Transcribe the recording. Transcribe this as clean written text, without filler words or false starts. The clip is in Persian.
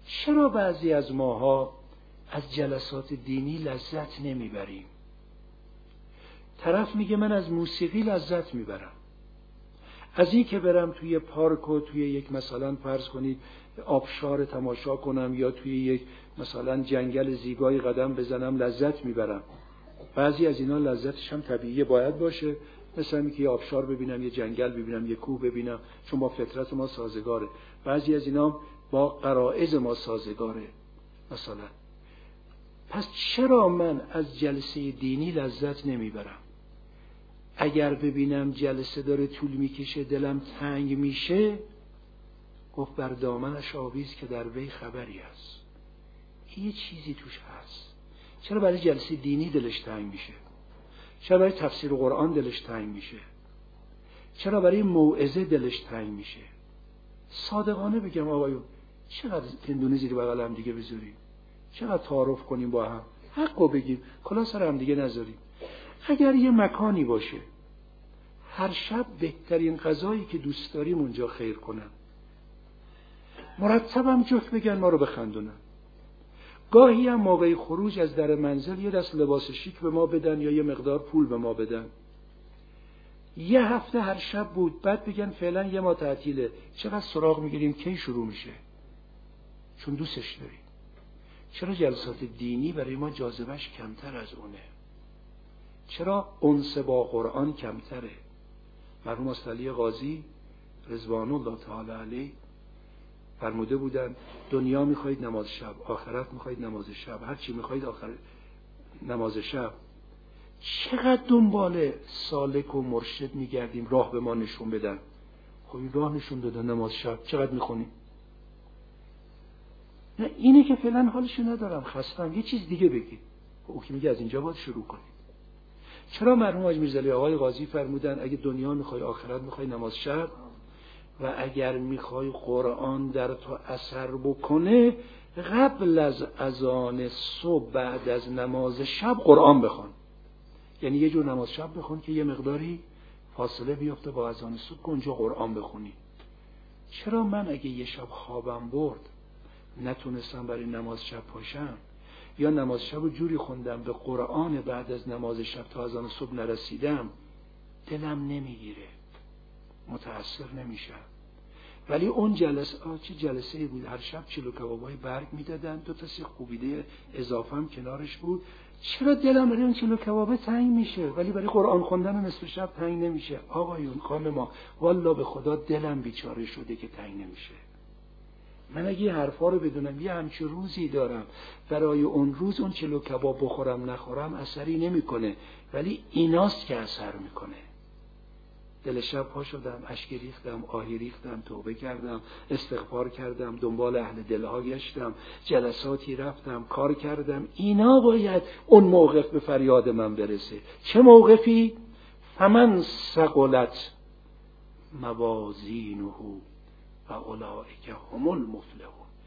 چرا بعضی از ماها از جلسات دینی لذت نمیبریم؟ طرف میگه من از موسیقی لذت میبرم، از این که برم توی پارک و توی یک مثلا فرض کنید آبشار تماشا کنم یا توی یک مثلا جنگل زیبایی قدم بزنم لذت میبرم. بعضی از اینا لذتش هم طبیعیه، باید باشه، مثلا اینکه یه آبشار ببینم، یه جنگل ببینم، یه کوه ببینم، چون با فطرت ما سازگاره. بعضی از اینا با غرایز ما سازگاره مثلا. پس چرا من از جلسه دینی لذت نمیبرم؟ اگر ببینم جلسه داره طول میکشه دلم تنگ میشه، گفت بر دامنش آویز که در وی خبری هست، یه چیزی توش هست. چرا برای جلسه دینی دلش تنگ میشه؟ چرا برای تفسیر قرآن دلش تنگ میشه؟ چرا برای موعظه دلش تنگ میشه؟ صادقانه بگم آقایون، چقدر تندونه زیر بغل هم دیگه بذاریم، چقدر تعارف کنیم با هم، حقو بگیم، کلا سر هم دیگه نذاریم. اگر یه مکانی باشه هر شب بهترین غذایی که دوست داریم اونجا خیر کنن، مرتبم جفت بگن ما رو بخندونن، گاهی هم موقع خروج از در منزل یه دست لباس شیک به ما بدن یا یه مقدار پول به ما بدن، یه هفته هر شب بود، بعد بگن فعلا یه ما تعطیله، چقدر سراغ میگیریم کی شروع میشه؟ چون دوستش داریم. چرا جلسات دینی برای ما جاذبهش کمتر از اونه؟ چرا انس با قرآن کمتره؟ مرحوم استعلی قاضی رضوان الله تعالی علیه فرموده بودن دنیا میخواید نماز شب، آخرت میخواید نماز شب، هر چی میخواید آخر نماز شب. چقدر دنبال سالک و مرشد میگردیم راه به ما نشون بدن. خب این راه نشون دادن نماز شب، چقدر میخونیم؟ نه اینه که فعلا حالشو ندارم، خستم، یه چیز دیگه بگید. او که میگه از اینجا باید شروع کنید. چرا مرحوم حاج میرزا آقای قاضی فرمودن اگه دنیا میخوای آخرت میخوای نماز شب، و اگر میخوای قرآن در تو اثر بکنه قبل از اذان صبح بعد از نماز شب قرآن بخون. یعنی یه جور نماز شب بخون که یه مقداری فاصله بیفته با اذان صبح که اونجا قرآن بخونی. چرا من اگه یه شب خوابم برد نتونستم برای نماز شب پاشم، یا نماز شب رو جوری خوندم به قرآن بعد از نماز شب تا اذان صبح نرسیدم، دلم نمیگیره، متأثر نمیشم. ولی اون جلسه چه جلسه بود، هر شب چلو کبابای برگ میدادن، 2 تا سیخ کوبیده اضافه هم کنارش بود. چرا دلم برای اون چلو کبابه تنگ میشه ولی برای قرآن خوندن نصف شب تنگ نمیشه؟ آقایون خانم ما، والله به خدا دلم بیچاره شده که تنگ نمیشه. من اگه حرفا رو بدونم یه همچه روزی دارم برای اون روز اون چلو کباب بخورم نخورم اثری نمیکنه، ولی ایناست که اثر میکنه. دل شب پا شدم، اشک ریختم، آهی ریختم، توبه کردم، استغفار کردم، دنبال اهل دلها گشتم، جلساتی رفتم، کار کردم. اینا باید اون موقف به فریاد من برسه. چه موقفی؟ فمن ثقلت موازینه و اولئک هم المفلحون.